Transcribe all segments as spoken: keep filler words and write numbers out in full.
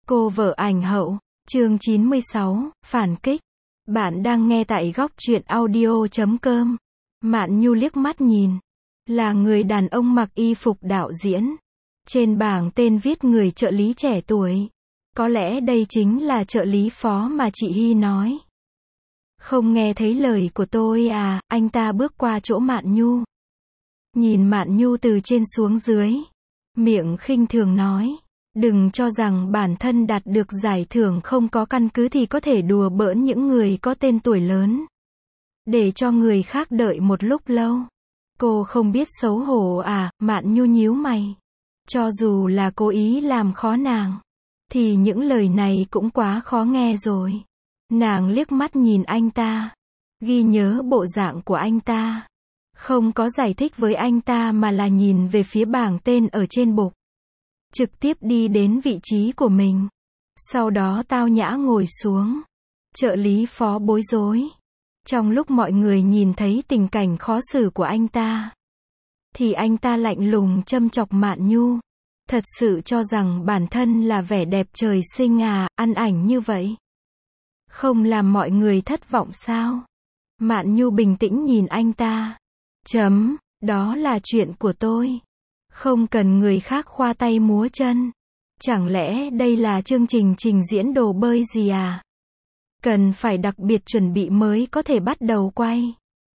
Cô vợ ảnh hậu, chương chín mươi sáu, phản kích. Bạn đang nghe tại góc truyện audio chấm com. Mạn Nhu liếc mắt nhìn. Là người đàn ông mặc y phục đạo diễn. Trên bảng tên viết người trợ lý trẻ tuổi. Có lẽ đây chính là trợ lý phó mà chị Hy nói. Không nghe thấy lời của tôi à, anh ta bước qua chỗ Mạn Nhu. Nhìn Mạn Nhu từ trên xuống dưới. Miệng khinh thường nói. Đừng cho rằng bản thân đạt được giải thưởng không có căn cứ thì có thể đùa bỡn những người có tên tuổi lớn. Để cho người khác đợi một lúc lâu. Cô không biết xấu hổ à, Mạn Nhu nhíu mày. Cho dù là cố ý làm khó nàng, thì những lời này cũng quá khó nghe rồi. Nàng liếc mắt nhìn anh ta. Ghi nhớ bộ dạng của anh ta. Không có giải thích với anh ta mà là nhìn về phía bảng tên ở trên bục. Trực tiếp đi đến vị trí của mình. Sau đó tao nhã ngồi xuống. Trợ lý phó bối rối. Trong lúc mọi người nhìn thấy tình cảnh khó xử của anh ta, thì anh ta lạnh lùng châm chọc Mạn Nhu. Thật sự cho rằng bản thân là vẻ đẹp trời sinh à, ăn ảnh như vậy. Không làm mọi người thất vọng sao? Mạn Nhu bình tĩnh nhìn anh ta. Chấm, đó là chuyện của tôi. Không cần người khác khoa tay múa chân. Chẳng lẽ đây là chương trình trình diễn đồ bơi gì à? Cần phải đặc biệt chuẩn bị mới có thể bắt đầu quay.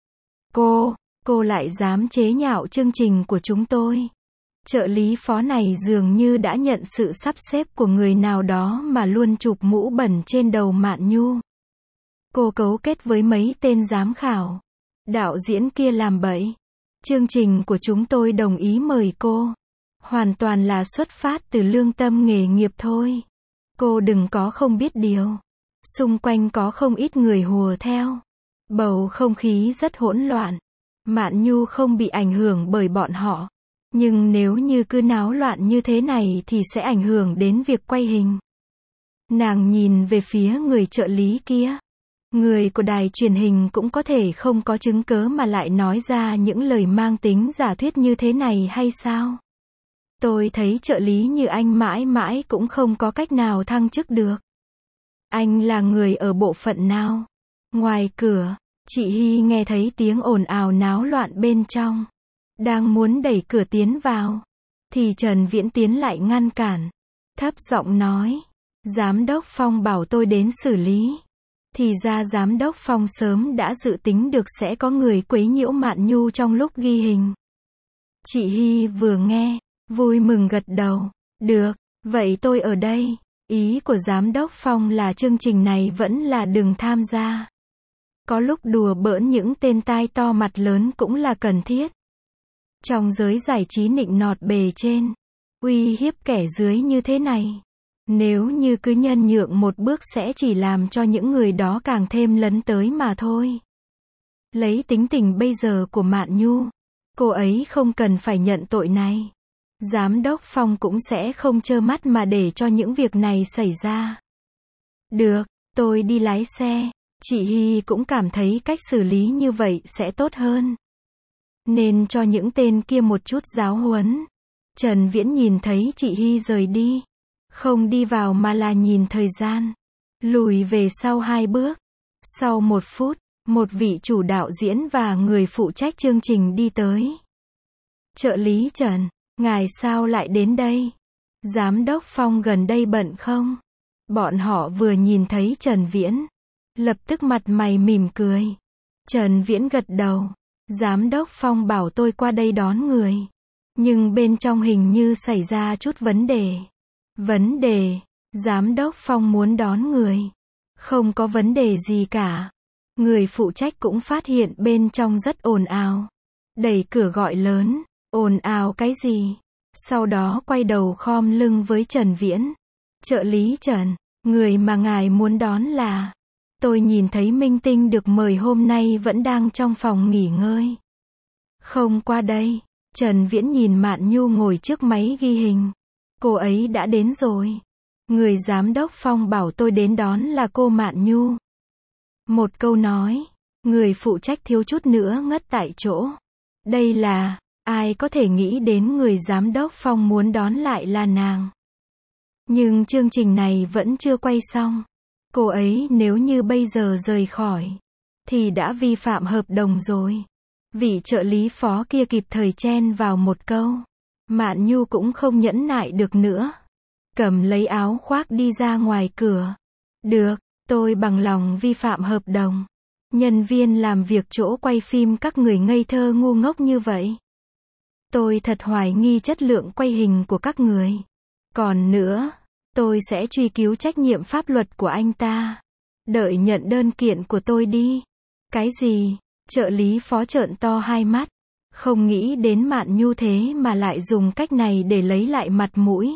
Cô, cô lại dám chế nhạo chương trình của chúng tôi. Trợ lý phó này dường như đã nhận sự sắp xếp của người nào đó mà luôn chụp mũ bẩn trên đầu Mạn Nhu. Cô cấu kết với mấy tên giám khảo. Đạo diễn kia làm bậy. Chương trình của chúng tôi đồng ý mời cô. Hoàn toàn là xuất phát từ lương tâm nghề nghiệp thôi. Cô đừng có không biết điều. Xung quanh có không ít người hùa theo. Bầu không khí rất hỗn loạn. Mạn Nhu không bị ảnh hưởng bởi bọn họ. Nhưng nếu như cứ náo loạn như thế này thì sẽ ảnh hưởng đến việc quay hình. Nàng nhìn về phía người trợ lý kia. Người của đài truyền hình cũng có thể không có chứng cớ mà lại nói ra những lời mang tính giả thuyết như thế này hay sao? Tôi thấy trợ lý như anh mãi mãi cũng không có cách nào thăng chức được. Anh là người ở bộ phận nào? Ngoài cửa, chị Hy nghe thấy tiếng ồn ào náo loạn bên trong. Đang muốn đẩy cửa tiến vào, thì Trần Viễn Tiến lại ngăn cản. Thấp giọng nói, Giám đốc Phong bảo tôi đến xử lý. Thì ra Giám đốc Phong sớm đã dự tính được sẽ có người quấy nhiễu Mạn Nhu trong lúc ghi hình. Chị Hy vừa nghe, vui mừng gật đầu. Được, vậy tôi ở đây. Ý của Giám đốc Phong là chương trình này vẫn là đừng tham gia. Có lúc đùa bỡn những tên tai to mặt lớn cũng là cần thiết. Trong giới giải trí nịnh nọt bề trên, uy hiếp kẻ dưới như thế này. Nếu như cứ nhân nhượng một bước sẽ chỉ làm cho những người đó càng thêm lấn tới mà thôi. Lấy tính tình bây giờ của Mạn Nhu, cô ấy không cần phải nhận tội này. Giám đốc Phong cũng sẽ không trơ mắt mà để cho những việc này xảy ra. Được, tôi đi lái xe. Chị Hy cũng cảm thấy cách xử lý như vậy sẽ tốt hơn. Nên cho những tên kia một chút giáo huấn. Trần Viễn nhìn thấy chị Hy rời đi. Không đi vào mà là nhìn thời gian. Lùi về sau hai bước. Sau một phút, một vị chủ đạo diễn và người phụ trách chương trình đi tới. Trợ lý Trần, ngài sao lại đến đây? Giám đốc Phong gần đây bận không? Bọn họ vừa nhìn thấy Trần Viễn, lập tức mặt mày mỉm cười. Trần Viễn gật đầu. Giám đốc Phong bảo tôi qua đây đón người. Nhưng bên trong hình như xảy ra chút vấn đề. Vấn đề? Giám đốc Phong muốn đón người. Không có vấn đề gì cả. Người phụ trách cũng phát hiện bên trong rất ồn ào. Đẩy cửa gọi lớn. Ồn ào cái gì? Sau đó quay đầu khom lưng với Trần Viễn. Trợ lý Trần, người mà ngài muốn đón là... Tôi nhìn thấy minh tinh được mời hôm nay vẫn đang trong phòng nghỉ ngơi. Không qua đây. Trần Viễn nhìn Mạn Nhu ngồi trước máy ghi hình. Cô ấy đã đến rồi. Người giám đốc Phong bảo tôi đến đón là cô Mạn Nhu. Một câu nói. Người phụ trách thiếu chút nữa ngất tại chỗ. Đây là... Ai có thể nghĩ đến người giám đốc Phong muốn đón lại là nàng. Nhưng chương trình này vẫn chưa quay xong. Cô ấy nếu như bây giờ rời khỏi, thì đã vi phạm hợp đồng rồi. Vị trợ lý phó kia kịp thời chen vào một câu. Mạn Nhu cũng không nhẫn nại được nữa. Cầm lấy áo khoác đi ra ngoài cửa. Được, tôi bằng lòng vi phạm hợp đồng. Nhân viên làm việc chỗ quay phim các người ngây thơ ngu ngốc như vậy. Tôi thật hoài nghi chất lượng quay hình của các người. Còn nữa, tôi sẽ truy cứu trách nhiệm pháp luật của anh ta. Đợi nhận đơn kiện của tôi đi. Cái gì? Trợ lý phó trợn to hai mắt. Không nghĩ đến Mạn Nhu thế mà lại dùng cách này để lấy lại mặt mũi.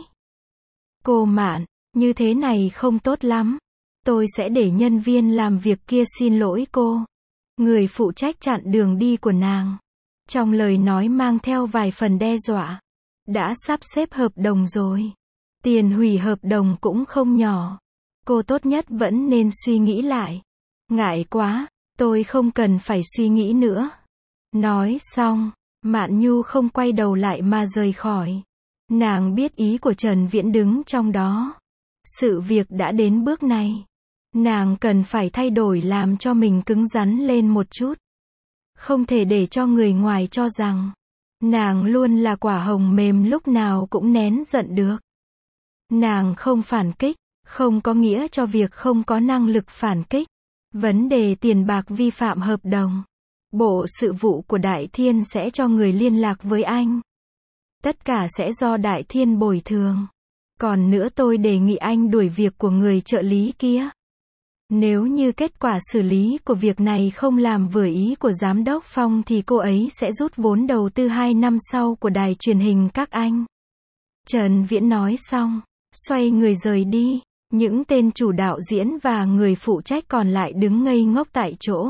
Cô Mạn, như thế này không tốt lắm. Tôi sẽ để nhân viên làm việc kia xin lỗi cô. Người phụ trách chặn đường đi của nàng. Trong lời nói mang theo vài phần đe dọa. Đã sắp xếp hợp đồng rồi. Tiền hủy hợp đồng cũng không nhỏ. Cô tốt nhất vẫn nên suy nghĩ lại. Ngại quá, tôi không cần phải suy nghĩ nữa. Nói xong, Mạn Nhu không quay đầu lại mà rời khỏi. Nàng biết ý của Trần Viễn đứng trong đó. Sự việc đã đến bước này. Nàng cần phải thay đổi làm cho mình cứng rắn lên một chút. Không thể để cho người ngoài cho rằng nàng luôn là quả hồng mềm lúc nào cũng nén giận được. Nàng không phản kích, không có nghĩa cho việc không có năng lực phản kích. Vấn đề tiền bạc vi phạm hợp đồng. Bộ sự vụ của Đại Thiên sẽ cho người liên lạc với anh. Tất cả sẽ do Đại Thiên bồi thường. Còn nữa tôi đề nghị anh đuổi việc của người trợ lý kia. Nếu như kết quả xử lý của việc này không làm vừa ý của Giám đốc Phong thì cô ấy sẽ rút vốn đầu tư hai năm sau của đài truyền hình các anh. Trần Viễn nói xong, xoay người rời đi. Những tên chủ đạo diễn và người phụ trách còn lại đứng ngây ngốc tại chỗ.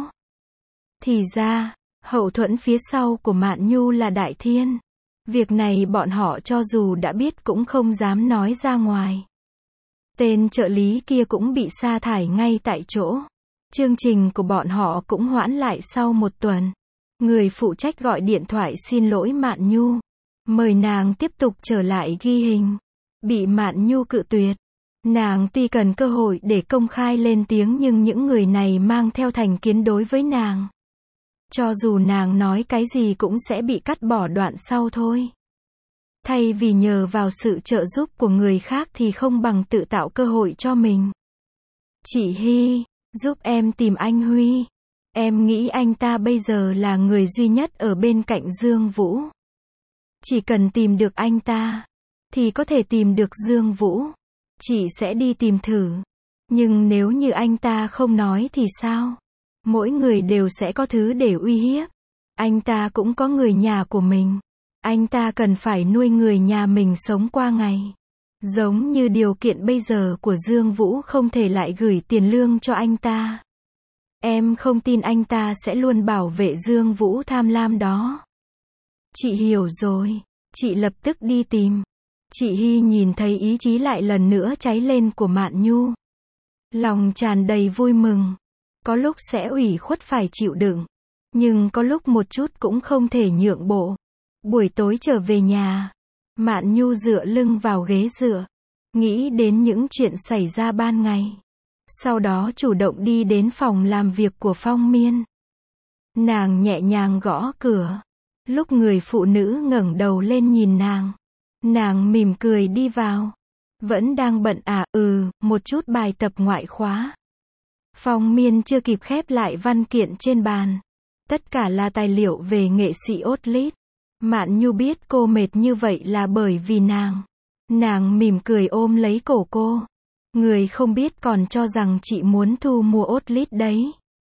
Thì ra, hậu thuẫn phía sau của Mạn Nhu là Đại Thiên. Việc này bọn họ cho dù đã biết cũng không dám nói ra ngoài. Tên trợ lý kia cũng bị sa thải ngay tại chỗ. Chương trình của bọn họ cũng hoãn lại sau một tuần. Người phụ trách gọi điện thoại xin lỗi Mạn Nhu. Mời nàng tiếp tục trở lại ghi hình. Bị Mạn Nhu cự tuyệt. Nàng tuy cần cơ hội để công khai lên tiếng nhưng những người này mang theo thành kiến đối với nàng. Cho dù nàng nói cái gì cũng sẽ bị cắt bỏ đoạn sau thôi. Thay vì nhờ vào sự trợ giúp của người khác thì không bằng tự tạo cơ hội cho mình. Chị Hy, giúp em tìm anh Huy. Em nghĩ anh ta bây giờ là người duy nhất ở bên cạnh Dương Vũ. Chỉ cần tìm được anh ta, thì có thể tìm được Dương Vũ. Chị sẽ đi tìm thử. Nhưng nếu như anh ta không nói thì sao? Mỗi người đều sẽ có thứ để uy hiếp. Anh ta cũng có người nhà của mình. Anh ta cần phải nuôi người nhà mình sống qua ngày. Giống như điều kiện bây giờ của Dương Vũ không thể lại gửi tiền lương cho anh ta. Em không tin anh ta sẽ luôn bảo vệ Dương Vũ tham lam đó. Chị hiểu rồi. Chị lập tức đi tìm. Chị Hy nhìn thấy ý chí lại lần nữa cháy lên của Mạn Nhu. Lòng tràn đầy vui mừng. Có lúc sẽ ủy khuất phải chịu đựng. Nhưng có lúc một chút cũng không thể nhượng bộ. Buổi tối trở về nhà, Mạn Nhu dựa lưng vào ghế dựa. Nghĩ đến những chuyện xảy ra ban ngày. Sau đó chủ động đi đến phòng làm việc của Phong Miên. Nàng nhẹ nhàng gõ cửa. Lúc người phụ nữ ngẩng đầu lên nhìn nàng. Nàng mỉm cười đi vào. Vẫn đang bận à, ừ, một chút bài tập ngoại khóa. Phong Miên chưa kịp khép lại văn kiện trên bàn. Tất cả là tài liệu về nghệ sĩ Otlit. Mạn Nhu biết cô mệt như vậy là bởi vì nàng. Nàng mỉm cười ôm lấy cổ cô. Người không biết còn cho rằng chị muốn thu mua Otlit đấy.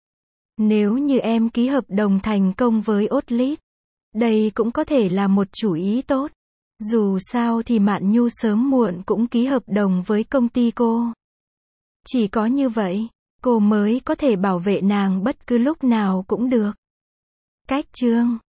Nếu như em ký hợp đồng thành công với Otlit, đây cũng có thể là một chủ ý tốt. Dù sao thì Mạn Nhu sớm muộn cũng ký hợp đồng với công ty cô. Chỉ có như vậy, cô mới có thể bảo vệ nàng bất cứ lúc nào cũng được. Cách chương